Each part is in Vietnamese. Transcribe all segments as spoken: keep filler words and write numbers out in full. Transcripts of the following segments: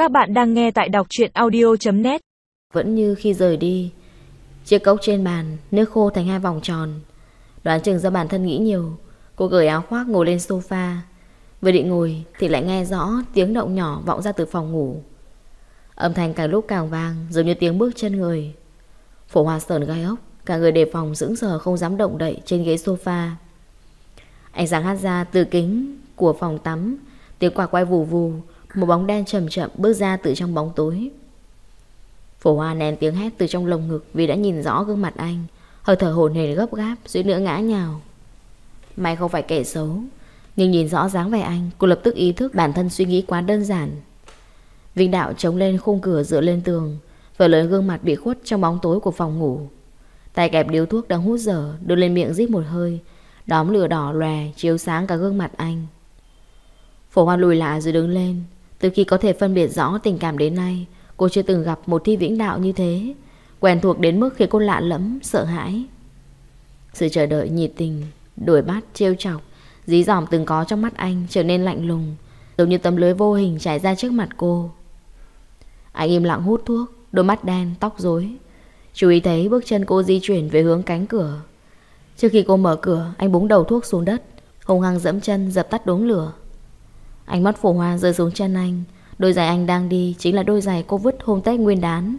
Các bạn đang nghe tại đọc truyện audio chấm net. Vẫn như khi rời đi. Chiếc cốc trên bàn, nước khô thành hai vòng tròn. Đoán chừng do bản thân nghĩ nhiều, cô cởi áo khoác ngồi lên sofa. Vừa định ngồi thì lại nghe rõ tiếng động nhỏ vọng ra từ phòng ngủ. Âm thanh càng lúc càng vang, giống như tiếng bước chân người. Phổ Hoa sởn gai ốc, cả người đề phòng sững sờ không dám động đậy trên ghế sofa. Ánh sáng hắt ra từ kính của phòng tắm, tiếng quạt quay vù vù. Một bóng đen chậm chậm bước ra từ trong bóng tối. Phổ Hoa nén tiếng hét từ trong lồng ngực vì đã nhìn rõ gương mặt anh, hơi thở hổn hển gấp gáp, suýt nữa ngã nhào. May không phải kẻ xấu, nhưng nhìn rõ dáng vẻ anh, cô lập tức ý thức bản thân suy nghĩ quá đơn giản. Vinh Đạo chống lên khung cửa dựa lên tường, phần lớn gương mặt bị khuất trong bóng tối của phòng ngủ. Tay kẹp điếu thuốc đang hút dở, đưa lên miệng rít một hơi. Đóm lửa đỏ lòe chiếu sáng cả gương mặt anh. Phổ Hoa lùi lại rồi đứng lên. Từ khi có thể phân biệt rõ tình cảm đến nay, cô chưa từng gặp một Thi Vĩnh Đạo như thế, quen thuộc đến mức khiến cô lạ lẫm, sợ hãi. Sự chờ đợi nhiệt tình, đuổi bắt, trêu chọc, dí dỏm từng có trong mắt anh trở nên lạnh lùng, giống như tấm lưới vô hình trải ra trước mặt cô. Anh im lặng hút thuốc, đôi mắt đen, tóc rối. Chú ý thấy bước chân cô di chuyển về hướng cánh cửa. Trước khi cô mở cửa, anh búng đầu thuốc xuống đất, hung hăng dẫm chân dập tắt đốm lửa. Ánh mắt Phổ Hoa rơi xuống chân anh. Đôi giày anh đang đi chính là đôi giày cô vứt hôm Tết Nguyên đán.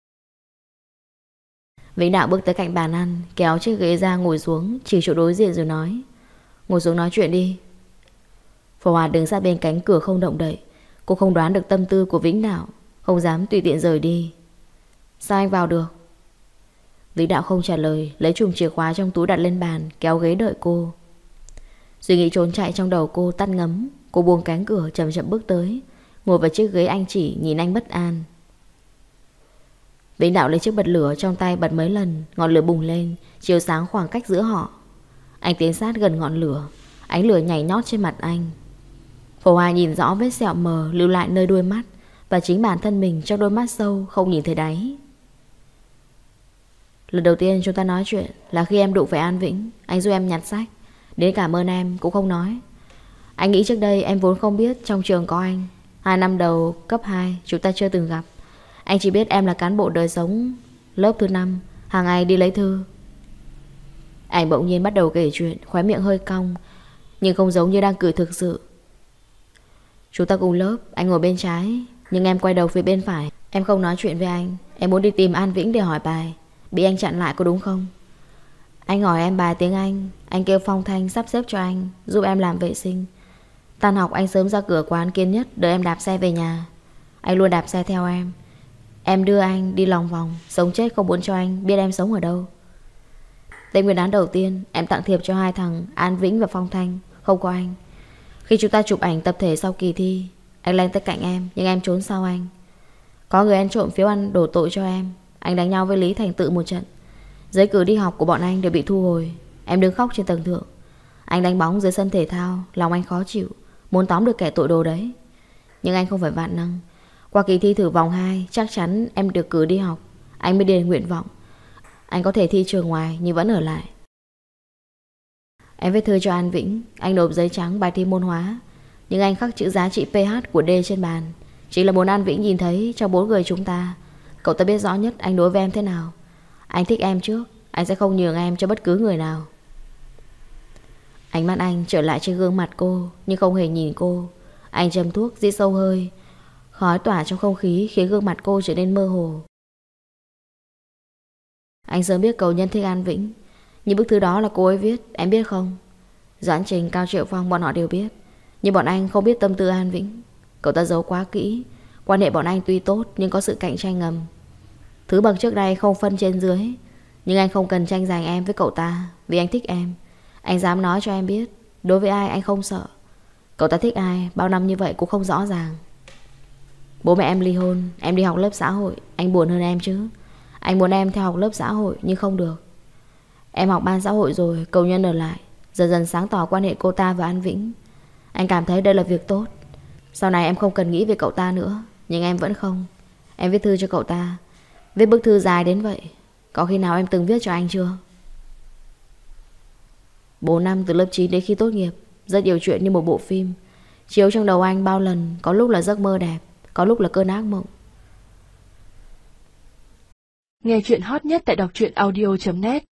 Vĩnh Đạo bước tới cạnh bàn ăn, kéo chiếc ghế ra ngồi xuống, chỉ chỗ đối diện rồi nói: "Ngồi xuống nói chuyện đi." Phổ Hoa đứng sát bên cánh cửa không động đậy. Cô không đoán được tâm tư của Vĩnh Đạo, không dám tùy tiện rời đi. "Sao anh vào được?" Vĩnh Đạo không trả lời, lấy chùm chìa khóa trong túi đặt lên bàn, kéo ghế đợi cô. Suy nghĩ trốn chạy trong đầu cô tắt ngấm. Cô buông cánh cửa chậm chậm bước tới, ngồi vào chiếc ghế anh chỉ, nhìn anh bất an. Vĩnh Đạo lấy chiếc bật lửa trong tay bật mấy lần, ngọn lửa bùng lên, chiếu sáng khoảng cách giữa họ. Anh tiến sát gần ngọn lửa, ánh lửa nhảy nhót trên mặt anh. Phổ Hoa nhìn rõ vết sẹo mờ lưu lại nơi đuôi mắt, và chính bản thân mình trong đôi mắt sâu không nhìn thấy đáy. Lần đầu tiên chúng ta nói chuyện là khi em đụng phải An Vĩnh. Anh giúp em nhặt sách, đến cảm ơn em cũng không nói. Anh nghĩ trước đây em vốn không biết trong trường có anh. Hai năm đầu cấp hai chúng ta chưa từng gặp. Anh chỉ biết em là cán bộ đời sống lớp thứ năm, hàng ngày đi lấy thư. Anh bỗng nhiên bắt đầu kể chuyện, khóe miệng hơi cong, nhưng không giống như đang cười thực sự. Chúng ta cùng lớp, anh ngồi bên trái, nhưng em quay đầu phía bên phải. Em không nói chuyện với anh. Em muốn đi tìm An Vĩnh để hỏi bài, bị anh chặn lại có đúng không? Anh hỏi em bài tiếng Anh, anh kêu Phong Thanh sắp xếp cho anh, giúp em làm vệ sinh. Tan học anh sớm ra cửa quán Kiên Nhất đợi em đạp xe về nhà. Anh luôn đạp xe theo em. Em đưa anh đi lòng vòng, sống chết không muốn cho anh biết em sống ở đâu. Tết Nguyên đán đầu tiên em tặng thiệp cho hai thằng An Vĩnh và Phong Thanh, không có anh. Khi chúng ta chụp ảnh tập thể sau kỳ thi, anh lên tới cạnh em, nhưng em trốn sau anh. Có người ăn trộm phiếu ăn đổ tội cho em. Anh đánh nhau với Lý Thành Tự một trận. Giấy cử đi học của bọn anh đều bị thu hồi. Em đứng khóc trên tầng thượng. Anh đánh bóng dưới sân thể thao, lòng anh khó chịu, muốn tóm được kẻ tội đồ đấy. Nhưng anh không phải vạn năng. Qua kỳ thi thử vòng hai, chắc chắn em được cử đi học. Anh mới điền nguyện vọng. Anh có thể thi trường ngoài nhưng vẫn ở lại. Em viết thư cho An Vĩnh. Anh nộp giấy trắng bài thi môn hóa, nhưng anh khắc chữ giá trị pH của D trên bàn. Chỉ là muốn An Vĩnh nhìn thấy trong bốn người chúng ta, cậu ta biết rõ nhất anh đối với em thế nào. Anh thích em trước, anh sẽ không nhường em cho bất cứ người nào. Ánh mắt anh trở lại trên gương mặt cô, nhưng không hề nhìn cô. Anh châm thuốc, rít sâu hơi. Khói tỏa trong không khí khiến gương mặt cô trở nên mơ hồ. Anh sớm biết cầu nhân thích An Vĩnh, nhưng bức thư đó là cô ấy viết, em biết không? Doãn Trình, Cao Triệu Phong bọn họ đều biết, nhưng bọn anh không biết tâm tư An Vĩnh. Cậu ta giấu quá kỹ. Quan hệ bọn anh tuy tốt nhưng có sự cạnh tranh ngầm. Thứ bậc trước đây không phân trên dưới, nhưng anh không cần tranh giành em với cậu ta, vì anh thích em. Anh dám nói cho em biết, đối với ai anh không sợ. Cậu ta thích ai bao năm như vậy cũng không rõ ràng. Bố mẹ em ly hôn, em đi học lớp xã hội. Anh buồn hơn em chứ. Anh muốn em theo học lớp xã hội nhưng không được. Em học ban xã hội rồi, cầu nhân ở lại, dần dần sáng tỏ quan hệ cô ta và An Vĩnh. Anh cảm thấy đây là việc tốt. Sau này em không cần nghĩ về cậu ta nữa. Nhưng em vẫn không. Em viết thư cho cậu ta, viết bức thư dài đến vậy. Có khi nào em từng viết cho anh chưa? Bốn năm từ lớp chín đến khi tốt nghiệp, rất nhiều chuyện như một bộ phim chiếu trong đầu anh bao lần. Có lúc là giấc mơ đẹp, có lúc là cơn ác mộng. Nghe chuyện hot nhất tại đọc truyện audio chấm net.